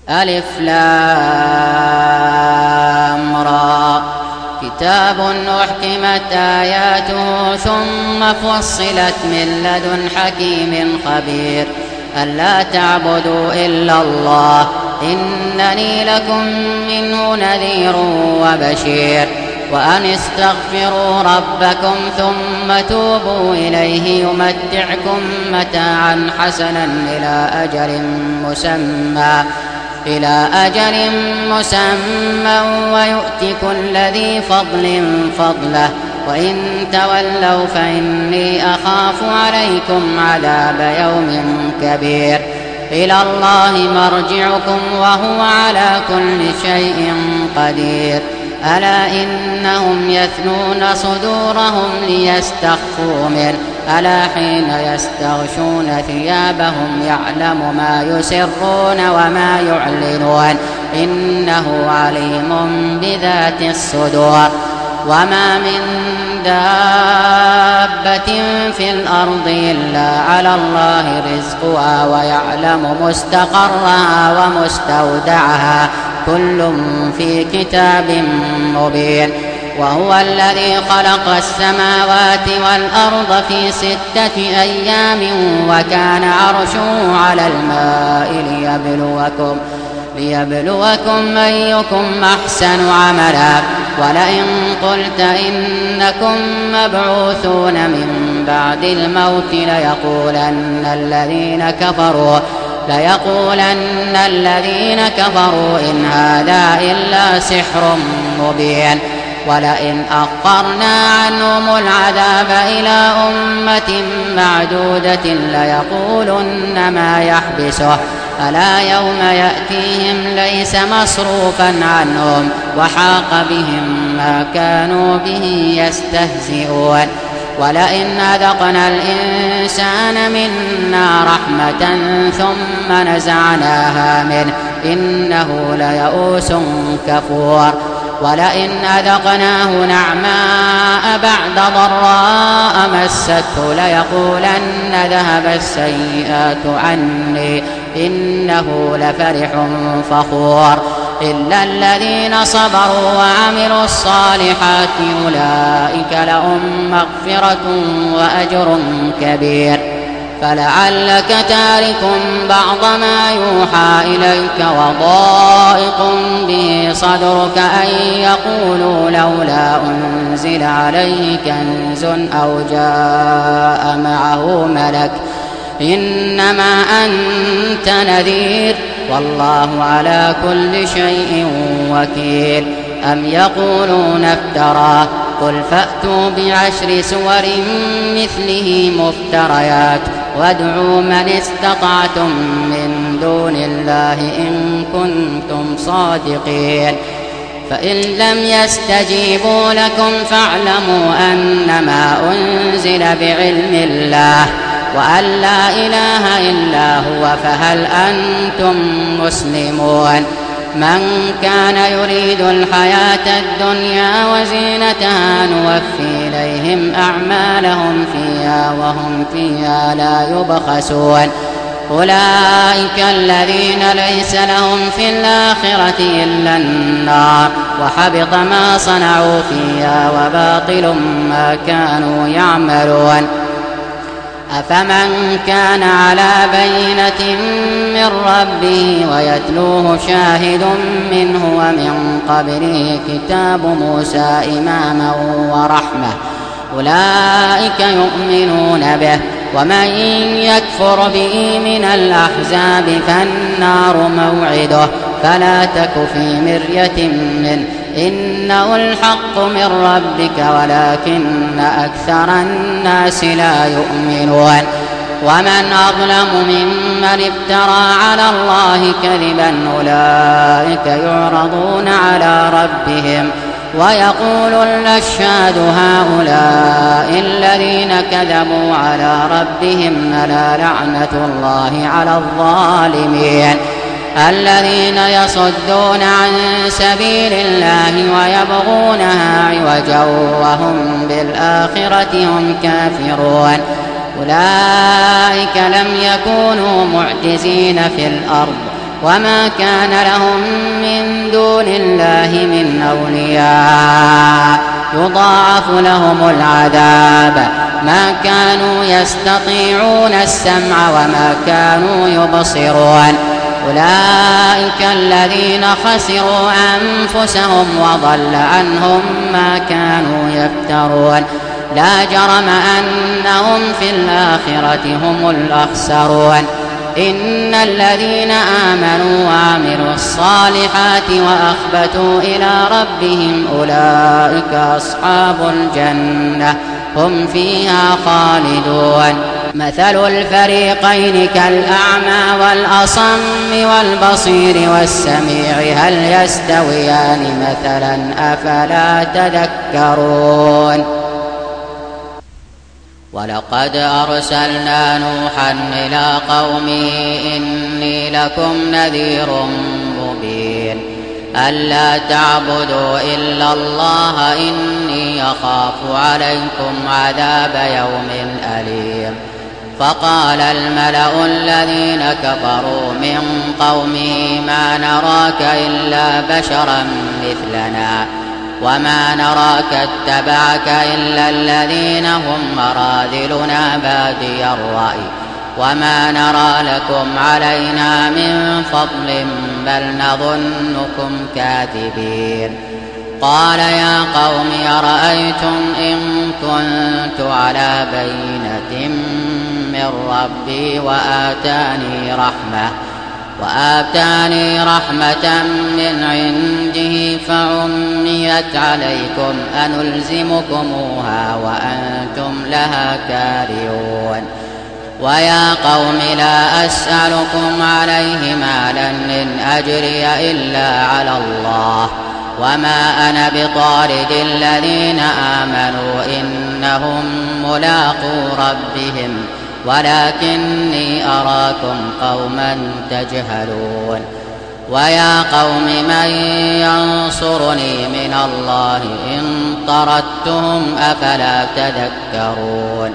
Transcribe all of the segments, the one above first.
ألف لام را كتاب أحكمت آياته ثم فصلت من لدن حكيم خبير ألا تعبدوا إلا الله إنني لكم منه نذير وبشير وأن استغفروا ربكم ثم توبوا إليه يمتعكم متاعا حسنا إلى أجل مسمى ويؤت كل ذي فضل فضله وإن تولوا فإني أخاف عليكم عذاب يوم كبير إلى الله مرجعكم وهو على كل شيء قدير ألا إنهم يثنون صدورهم ليستخفوا منه ألا حين يستغشون ثيابهم يعلم ما يسرون وما يعلنون إنه عليم بذات الصدور وما من دابة في الأرض إلا على الله رزقها ويعلم مستقرها ومستودعها كل في كتاب مبين وهو الذي خلق السماوات والأرض في 6 أيام وكان عرشه على الماء ليبلوكم أيكم أحسن عملا ولئن قلت إنكم مبعوثون من بعد الموت ليقولن الذين كفروا إن هذا إلا سحر مبين ولئن أخرنا عنهم العذاب إلى أمة معدودة ليقولن ما يحبسه ألا يوم يأتيهم ليس مصروفا عنهم وحاق بهم ما كانوا به يستهزئون ولئن أذقنا الإنسان منا رحمة ثم نزعناها منه إنه ليئوس كفور ولئن أذقناه نعماء بعد ضراء مسته ليقولن ذهب السيئات عني إنه لفرح فخور إلا الذين صبروا وعملوا الصالحات أولئك لهم مغفرة وأجر كبير فلعلك تارك بعض ما يوحى إليك وضائق به صدرك أن يقولوا لولا أنزل عليه كنز أو جاء معه ملك إنما أنت نذير والله على كل شيء وكيل أم يقولون افتراه قل فأتوا ب10 سور مثله مفتريات وادعوا من استطعتم من دون الله إن كنتم صادقين فإن لم يستجيبوا لكم فاعلموا أنما أنزل بعلم الله وأن لا إله إلا هو فهل أنتم مسلمون من كان يريد الحياة الدنيا وزينتها نوفي إليهم أعمالهم فيها وهم فيها لا يبخسون أولئك الذين ليس لهم في الآخرة إلا النار وحبط ما صنعوا فيها وباطل ما كانوا يعملون أفمن كان على بينة من ربه ويتلوه شاهد منه ومن قبله كتاب موسى إماما ورحمة أولئك يؤمنون به ومن يكفر به من الأحزاب فالنار موعده فلا تك في مرية منه إنه الحق من ربك ولكن أكثر الناس لا يؤمنون ومن أظلم ممن افترى على الله كذبا أولئك يعرضون على ربهم ويقول الأشهاد هؤلاء الذين كذبوا على ربهم ألا لعنة الله على الظالمين الذين يصدون عن سبيل الله ويبغونها عوجا وهم بالآخرة هم كافرون أولئك لم يكونوا معجزين في الأرض وما كان لهم من دون الله من أولياء يضاعف لهم العذاب ما كانوا يستطيعون السمع وما كانوا يبصرون أولئك الذين خسروا أنفسهم وضل عنهم ما كانوا يفترون لا جرم أنهم في الآخرة هم الأخسرون إن الذين آمنوا وعملوا الصالحات وأخبتوا إلى ربهم أولئك أصحاب الجنة هم فيها خالدون مثل الفريقين كالأعمى والأصم والبصير والسميع هل يستويان مثلا أفلا تذكرون ولقد أرسلنا نوحا إلى قومه إني لكم نذير مبين ألا تعبدوا إلا الله إني أخاف عليكم عذاب يوم أليم فقال الملأ الذين كفروا من قومه ما نراك إلا بشرا مثلنا وما نراك اتبعك إلا الذين هم أراذلنا بادي الرأي وما نرى لكم علينا من فضل بل نظنكم كاذبين قال يا قوم أرأيتم إن كنت على بينة من ربي وآتاني رحمة من عنده فعميت عليكم أنلزمكموها وأنتم لها كارهون ويا قوم لا أسألكم عليه مالا إن أجري إلا على الله وما أنا بطارد الذين آمنوا إنهم ملاقو ربهم ولكني أراكم قوما تجهلون ويا قوم من ينصرني من الله إن طردتهم أفلا تذكرون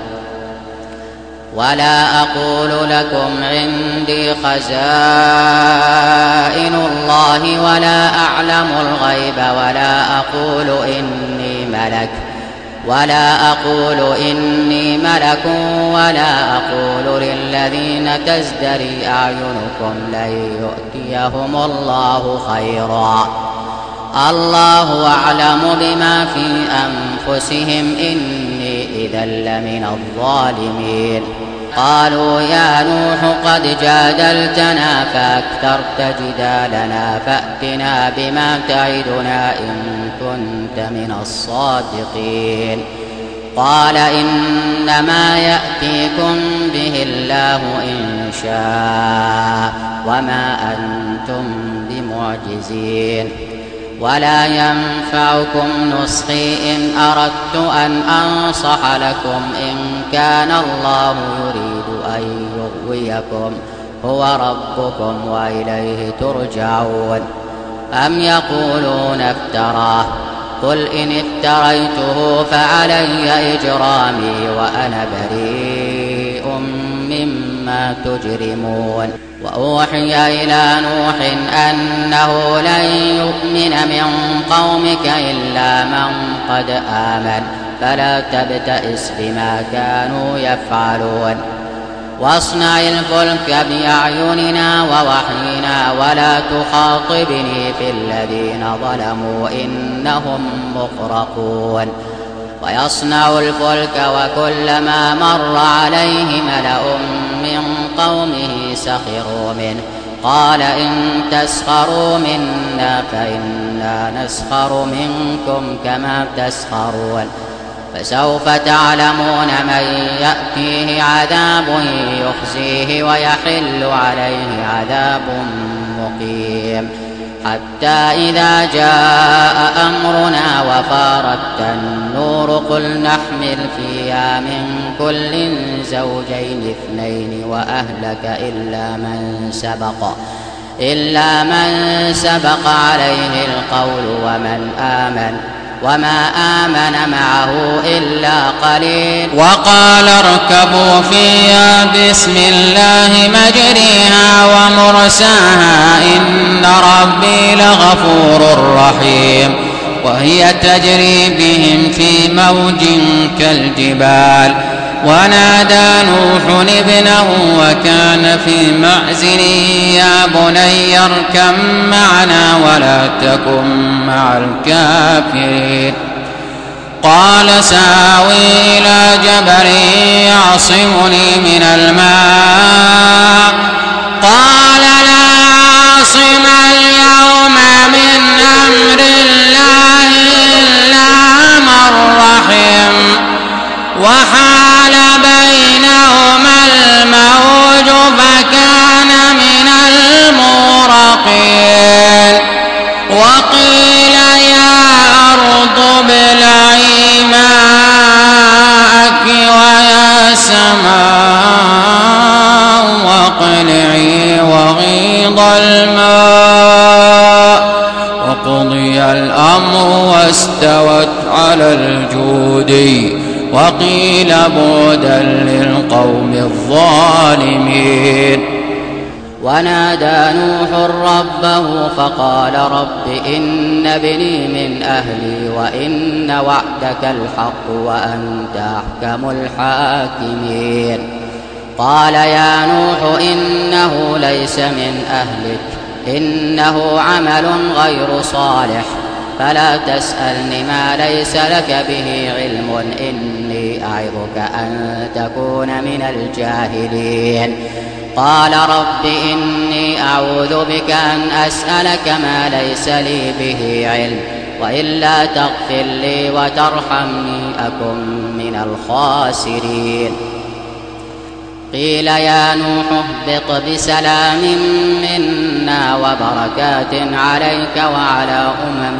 ولا أقول لكم عندي خزائن الله ولا أعلم الغيب ولا أقول إني ملك ولا أقول للذين تزدري أعينكم لن يؤتيهم الله خيرا الله أعلم بما في أنفسهم إني إذا لمن الظالمين قالوا يا نوح قد جادلتنا فأكثرت جدالنا فأتنا بما تعدنا إن كنت من الصادقين قال إنما يأتيكم به الله إن شاء وما أنتم بمعجزين ولا ينفعكم نصحي إن أردت أن أنصح لكم إن كان الله يريد أن يغويكم هو ربكم وإليه ترجعون أم يقولون افتراه قل إن افتريته فعلي إجرامي وأنا بريء مما تجرمون وأوحي إلى نوح أنه لن يؤمن من قومك إلا من قد آمن فلا تبتئس بما كانوا يفعلون واصنع الفلك بأعيننا ووحينا ولا تخاطبني في الذين ظلموا إنهم مغرقون ويصنع الفلك وكلما مر عليه ملأ من قومه سخروا منه قال إن تسخروا منا فإنا نسخر منكم كما تسخرون فسوف تعلمون من يأتيه عذاب يخزيه ويحل عليه عذاب مقيم حتى إذا جاء أمرنا وفارت النور قل نحمل فيها من كل زوجين اثنين وأهلك إلا من سبق عليه القول ومن آمن وما آمن معه إلا قليل. وقال اركبوا فيها بسم الله مجريها ومرساها إن ربي لغفور رحيم. وهي تجري بهم في موج كالجبال. ونادى نوح ابنه وكان في معزل يا بني اركب معنا ولا تكن مع الكافرين. قال سآوي إلى جبل يعصمني من الماء. قال لا عاصم اليوم من أمر الله إلا من رحم. وحال بينهما الموج فكان من المغرقين. وقيل يا أرض ابلعي ماءك ويا سماء واقلعي وغيض الماء وقضي الأمر واستوت على الجودي. وقيل بعدا للقوم الظالمين. ونادى نوح ربه فقال رب إن ابني من أهلي وإن وعدك الحق وأنت أحكم الحاكمين. قال يا نوح إنه ليس من أهلك إنه عمل غير صالح فلا تسألني ما ليس لك به علم إني أعظك أن تكون من الجاهلين. قال رب إني أعوذ بك أن أسألك ما ليس لي به علم وإلا تغفر لي وترحمني أكن من الخاسرين. قيل يا نوح اهبط بسلام منا وبركات عليك وعلى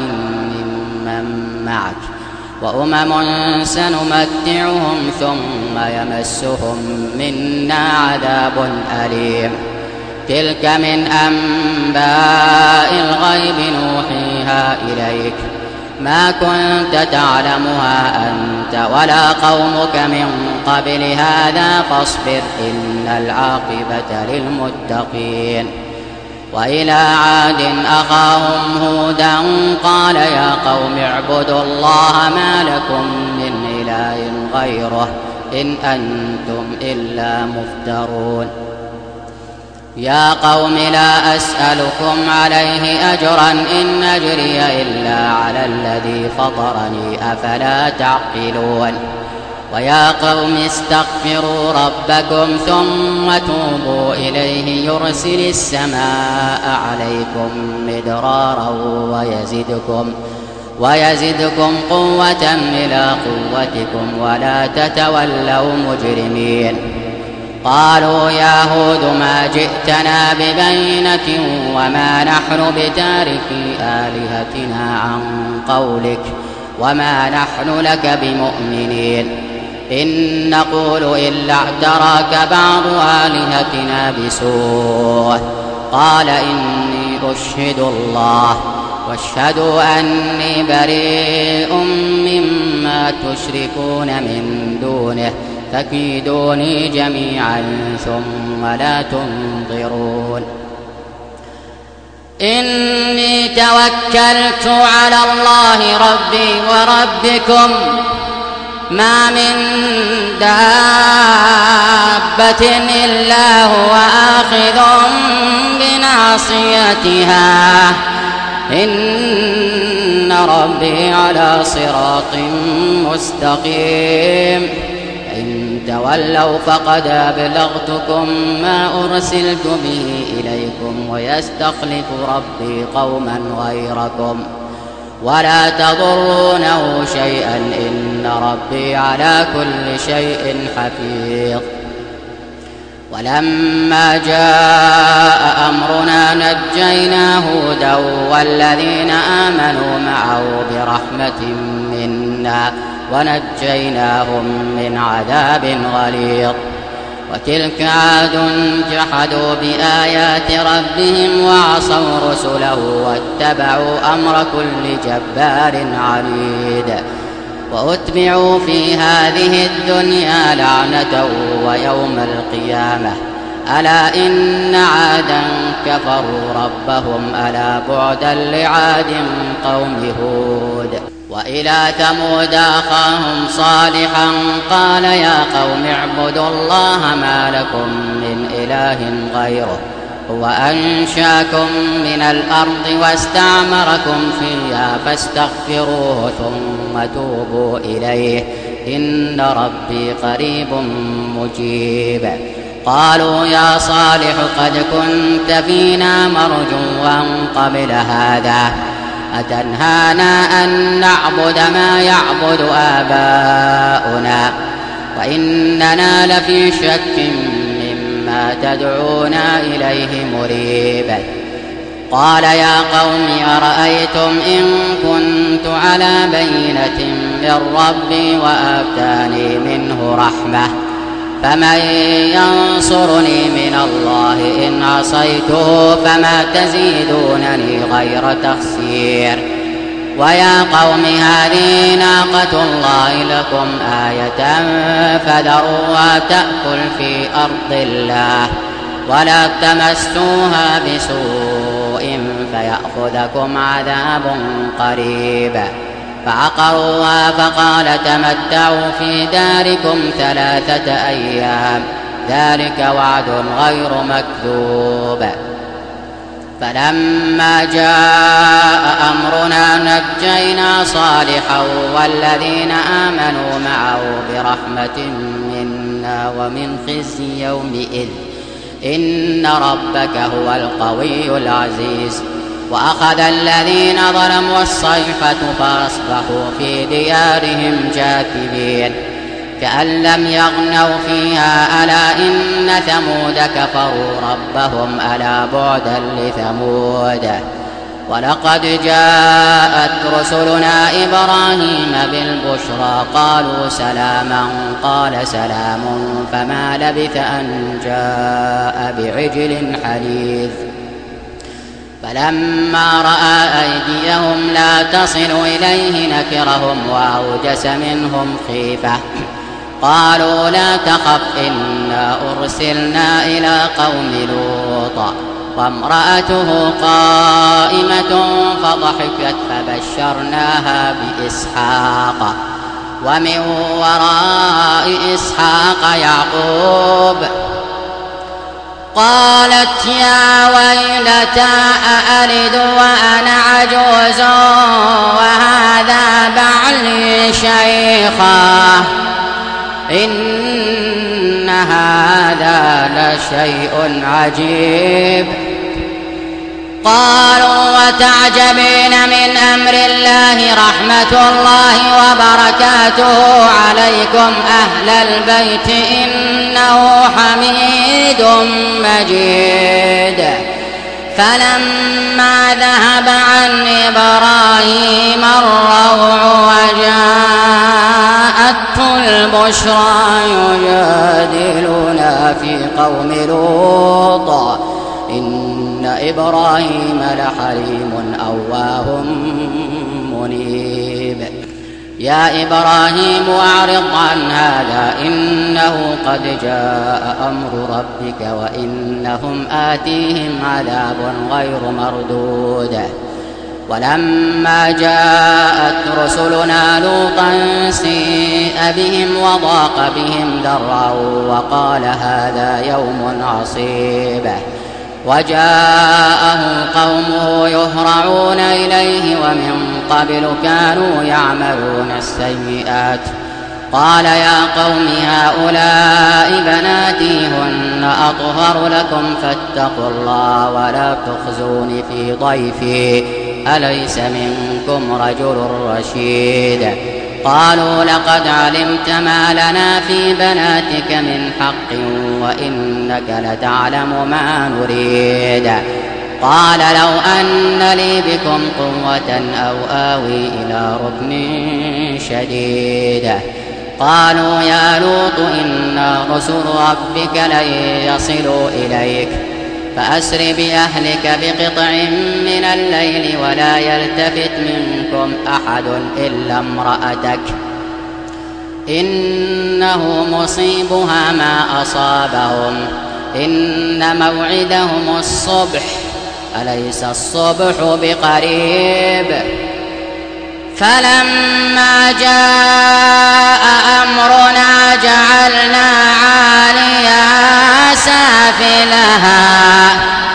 ممن معك وأمم سنمتعهم ثم يمسهم منا عذاب أليم. تلك من أنباء الغيب نوحيها إليك ما كنت تعلمها أنت ولا قومك من قبل هذا فاصبر إن العاقبة للمتقين. وإلى عاد أخاهم هودا قال يا قوم اعبدوا الله ما لكم من إله غيره إن أنتم إلا مفترون. يا قوم لا أسألكم عليه أجرا إن أجري إلا على الذي فطرني أفلا تعقلون. ويا قوم استغفروا ربكم ثم توبوا إليه يرسل السماء عليكم مدرارا ويزدكم قوة إلى قوتكم ولا تتولوا مجرمين. قالوا يا هود ما جئتنا ببينة وما نحن بتاركي آلهتنا عن قولك وما نحن لك بمؤمنين إن نقول إلا اعتراك بعض آلهتنا بسوء. قال إني أشهد الله واشهدوا أني بريء مما تشركون من دونه فكيدوني جميعا ثم لا تنظرون. إني توكلت على الله ربي وربكم ما من دابة إلا هو آخذ بناصيتها إن ربي على صراط مستقيم. إن تولوا فقد أبلغتكم ما أرسلت به إليكم ويستخلف ربي قوما غيركم ولا تضرونه شيئا إن ربي على كل شيء حفيظ. ولما جاء أمرنا نجينا هودا والذين آمنوا معه برحمة منا ونجيناهم من عذاب غليظ. وتلك عاد جحدوا بآيات ربهم وعصوا رسله واتبعوا أمر كل جبار عنيد وأتبعوا في هذه الدنيا لعنة ويوم القيامة ألا إن عادا كفروا ربهم ألا بعدا لعاد قوم هود. وإلى ثمود أخاهم صالحا قال يا قوم اعبدوا الله ما لكم من إله غيره هو أنشاكم من الأرض واستعمركم فيها فاستغفروه ثم توبوا إليه إن ربي قريب مجيب. قالوا يا صالح قد كنت فينا مرجوا قبل هذا أتنهانا أن نعبد ما يعبد آباؤنا وإننا لفي شك مما تدعونا إليه مريب. قال يا قوم أرأيتم إن كنت على بينة من ربي وآتاني منه رحمة فمن ينصرني من الله إن عصيته فما تزيدونني غير تخسير. ويا قوم هذه ناقة الله لكم آية فذروها تأكل في أرض الله ولا تمسوها بسوء فيأخذكم عذاب قريب. فعقروها فقال تمتعوا في داركم 3 أيام ذلك وعد غير مكذوب. فلما جاء أمرنا نجينا صالحا والذين آمنوا معه برحمة منا ومن خزي يومئذ إن ربك هو القوي العزيز. وأخذ الذين ظلموا الصيحة فأصبحوا في ديارهم جاثمين كأن لم يغنوا فيها ألا إن ثمود كفروا ربهم ألا بعدا لثمود. ولقد جاءت رسلنا إبراهيم بالبشرى قالوا سلاما قال سلام فما لبث أن جاء بعجل حنيذ. فلما رأى أيديهم لا تصل إليه نكرهم وأوجس منهم خيفة قالوا لا تخف إنا أرسلنا إلى قوم لوط وامرأته قائمة فضحكت فبشرناها بإسحاق ومن وراء إسحاق يعقوب. قالت يا ويلتى أألد وأنا عجوز وهذا بعلي شيخا إن هذا لشيء عجيب. قالوا وتعجبين من أمر الله رحمة الله وبركاته عليكم أهل البيت إنه حميد مجيد. فلما ذهب عن إبراهيم الروع وجاءته البشرى يجادلنا في قوم لوط إن إبراهيم لحليم أواه منيب. يا إبراهيم أعرض عن هذا إنه قد جاء أمر ربك وإنهم آتيهم عذاب غير مردود. ولما جاءت رسلنا لوطا سيء بهم وضاق بهم ذرعا وقال هذا يوم عصيب. وجاءه قومه يهرعون إليه ومن قبل كانوا يعملون السيئات قال يا قوم هؤلاء بناتي هن أطهر لكم فاتقوا الله ولا تخزون في ضيفي أليس منكم رجل رشيد. قالوا لقد علمت ما لنا في بناتك من حق وإنك لتعلم ما نريد. قال لو أن لي بكم قوة أو آوي إلى ركن شديد قالوا يا لوط إنا رسل ربك لن يصلوا إليك فأسر بأهلك بقطع من الليل ولا يلتفت منكم أحد إلا امرأتك إنه مصيبها ما أصابهم إن موعدهم الصبح أليس الصبح بقريب فلما جاء أمرنا جعلنا عاليها سافلها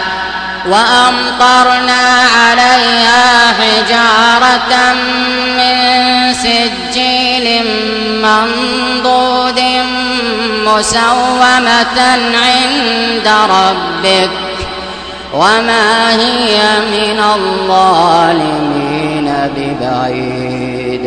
وأمطرنا عليها حجارة من سجيل منضود مسومة عند ربك وما هي من الظالمين ببعيد.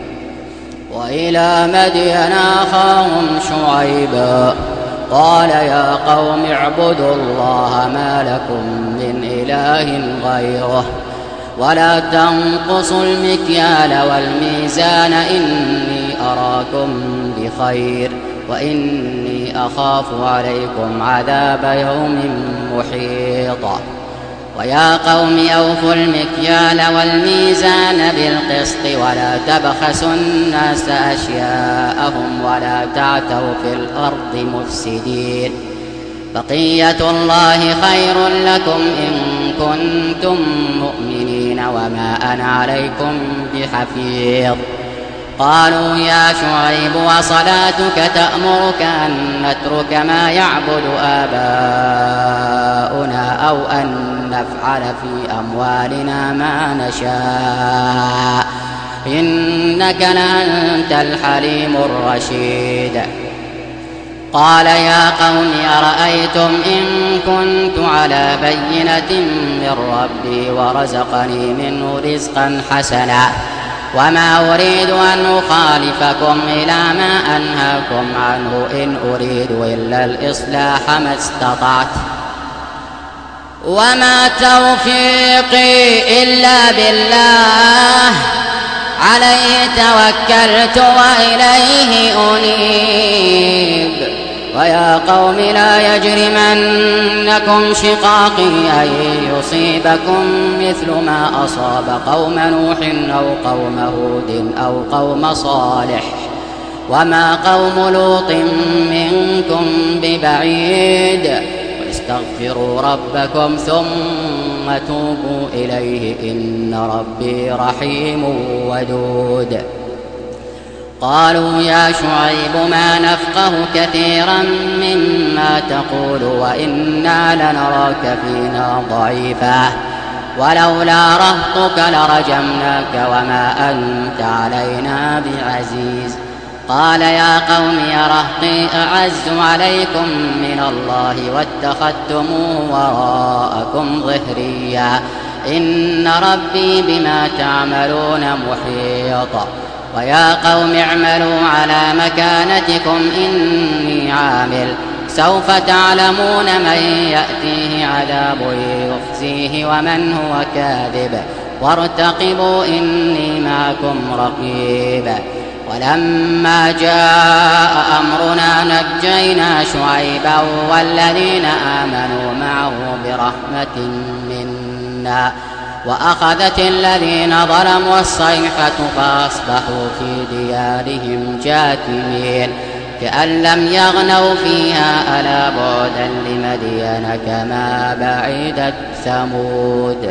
وإلى مدين أخاهم شعيبا قال يا قوم اعبدوا الله ما لكم من إله غيره ولا تنقصوا المكيال والميزان إني أراكم بخير وإني أخاف عليكم عذاب يوم محيط. ويا قوم أوفوا المكيال والميزان بالقسط ولا تبخسوا الناس أشياءهم ولا تعثوا في الأرض مفسدين بقية الله خير لكم إن كنتم مؤمنين وما أنا عليكم بحفيظ. قالوا يا شعيب وصلاتك تأمرك أن نترك ما يعبد آباؤنا أو أن نفعل في أموالنا ما نشاء إنك لأنت الحليم الرشيد. قال يا قوم أرأيتم إن كنت على بينة من ربي ورزقني منه رزقا حسنا وما أريد أن أخالفكم إلى ما أنهاكم عنه إن أريد إلا الإصلاح ما استطعت وما توفيقي إلا بالله عليه توكلت وإليه أنيب. ويا قوم لا يجرمنكم شقاقي أن يصيبكم مثل ما أصاب قوم نوح أو قوم هود أو قوم صالح وما قوم لوط منكم ببعيد واستغفروا ربكم ثم توبوا إليه إن ربي رحيم ودود. قالوا يا شعيب ما نفقه كثيرا مما تقول وإنا لنراك فينا ضعيفا ولولا رهطك لرجمناك وما أنت علينا بعزيز. قال يا قوم رهطي أعز عليكم من الله واتخذتموه وراءكم ظهريا إن ربي بما تعملون محيط. ويا قوم اعملوا على مكانتكم إني عامل سوف تعلمون من يأتيه عذاب يخزيه ومن هو كاذب وارتقبوا إني معكم رقيب. ولما جاء أمرنا نجينا شعيبا والذين آمنوا معه برحمة منا وأخذت الذين ظلموا الصيحة فأصبحوا في ديارهم جاثمين كأن لم يغنوا فيها ألا بعدا لمدين كما بعدت ثمود.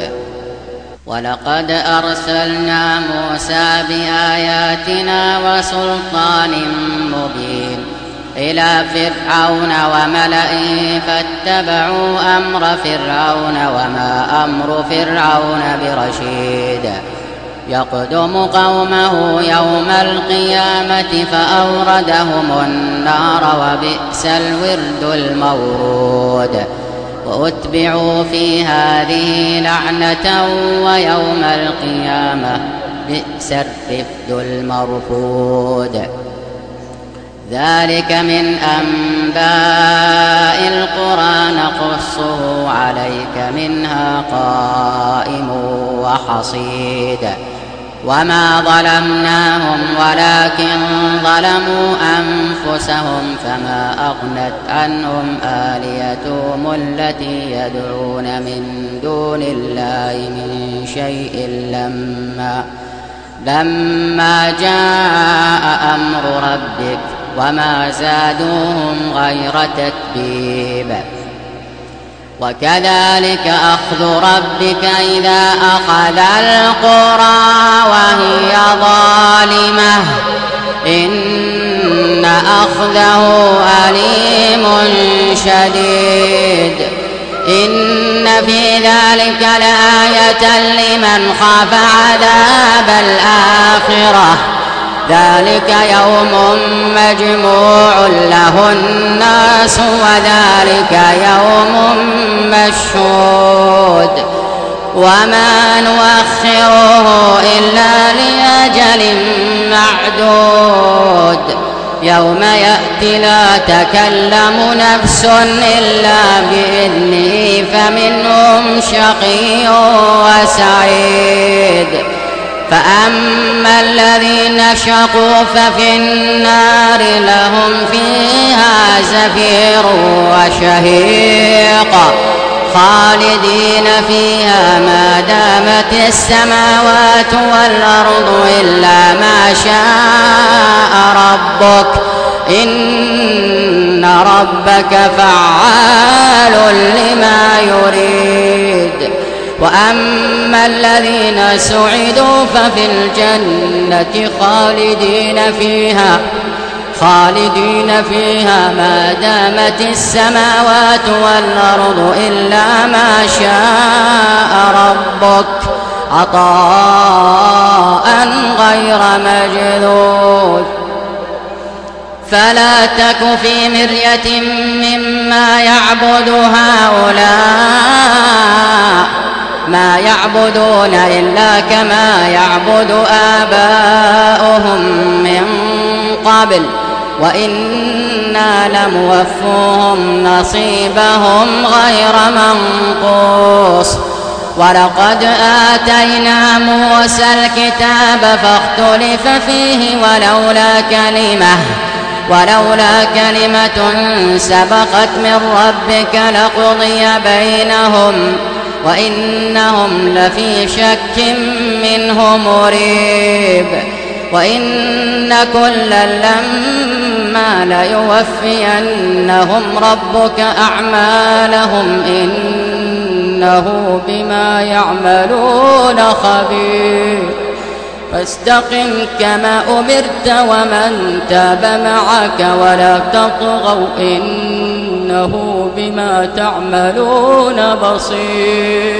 ولقد أرسلنا موسى بآياتنا وسلطان مبين إلى فرعون وملئه فاتبعوا أمر فرعون وما أمر فرعون برشيد يقدم قومه يوم القيامة فأوردهم النار وبئس الورد المورود وأتبعوا في هذه لعنة ويوم القيامة بئس الرفد المرفود. ذلك من أنباء القرى نقصه عليك منها قائم وحصيد وما ظلمناهم ولكن ظلموا أنفسهم فما أغنت عنهم آلهتهم التي يدعون من دون الله من شيء لما جاء أمر ربك وما زادوهم غير تتبيب. وكذلك أخذ ربك إذا أخذ القرى وهي ظالمة إن أخذه أليم شديد. إن في ذلك لآية لمن خاف عذاب الآخرة ذلك يوم مجموع له الناس وذلك يوم مشهود وما نؤخره إلا لأجل معدود يوم يأتي لا تكلم نفس إلا بإذنه فمنهم شقي وسعيد. فأما الذين شقوا ففي النار لهم فيها زفير وشهيق خالدين فيها ما دامت السماوات والأرض إلا ما شاء ربك إن ربك فعال لما يريد. وأما الذين سعدوا ففي الجنة خالدين فيها ما دامت السماوات والأرض إلا ما شاء ربك عطاء غير مجذوذ. فلا تك في مرية مما يعبد هؤلاء ما يعبدون إلا كما يعبد آباؤهم من قبل وإنا لموفوهم نصيبهم غير منقوص. ولقد آتينا موسى الكتاب فاختلف فيه ولولا كلمة سبقت من ربك لقضي بينهم وإنهم لفي شك منه مريب. وإن كلا لما ليوفينهم ربك أعمالهم إنه بما يعملون خبير. فاستقم كما أمرت ومن تاب معك ولا تطغوا إنه بما تعملون بصير.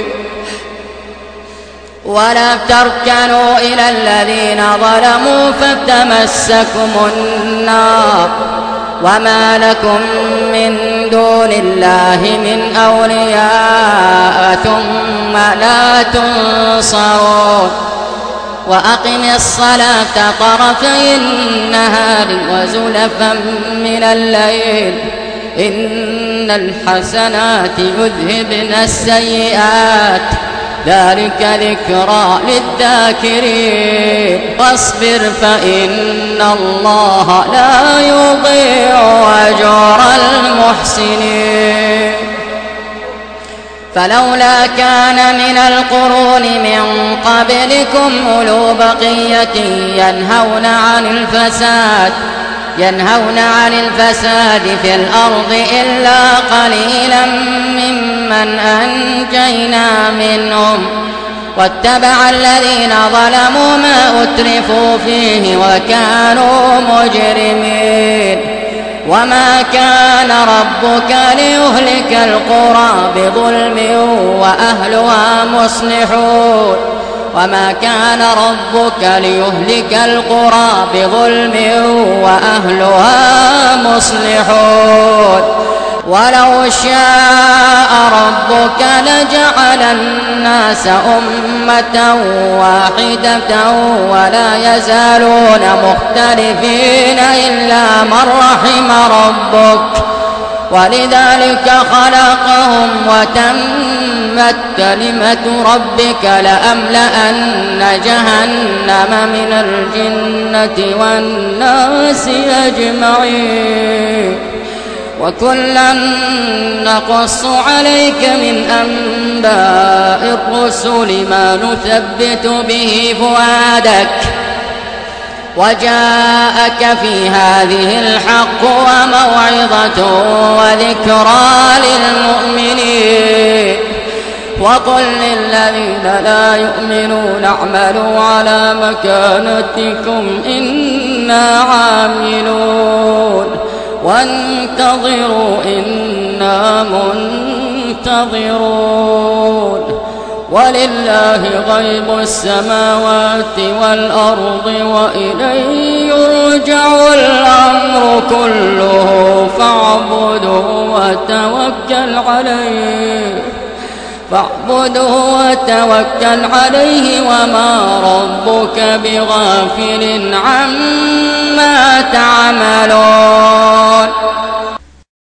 ولا تركنوا إلى الذين ظلموا فتمسكم النار وما لكم من دون الله من أولياء ثم لا تنصرون. وأقم الصلاة طرفي النهار وزلفا من الليل إن الحسنات يذهبن السيئات ذلك ذكرى للذاكرين. واصبر فإن الله لا يضيع أجر المحسنين. فلولا كان من القرون من قبلكم أولو بقية ينهون عن الفساد في الأرض إلا قليلا ممن أنجينا منهم واتبع الذين ظلموا ما أترفوا فيه وكانوا مجرمين. وما كان ربك ليهلك القرى بظلم وأهلها مصلحون وما كان ربك ليهلك القرى بظلم وأهلها مصلحون. ولو شاء ربك لجعل الناس أمة واحدة ولا يزالون مختلفين إلا من رحم ربك ولذلك خلقهم وتمت كلمة ربك لأملأن جهنم من الجنة والناس أجمعين وكلا نقص عليك من أنباء الرسل ما نثبت به فؤادك وجاءك في هذه الحق وموعظة وذكرى للمؤمنين وقل للذين لا يؤمنون اعملوا على مكانتكم إنا عاملون وانتظروا إنا منتظرون ولله غيب السماوات والأرض وإليه يرجع الأمر كله فاعبده وتوكل عليه وما ربك بغافل عما تعملون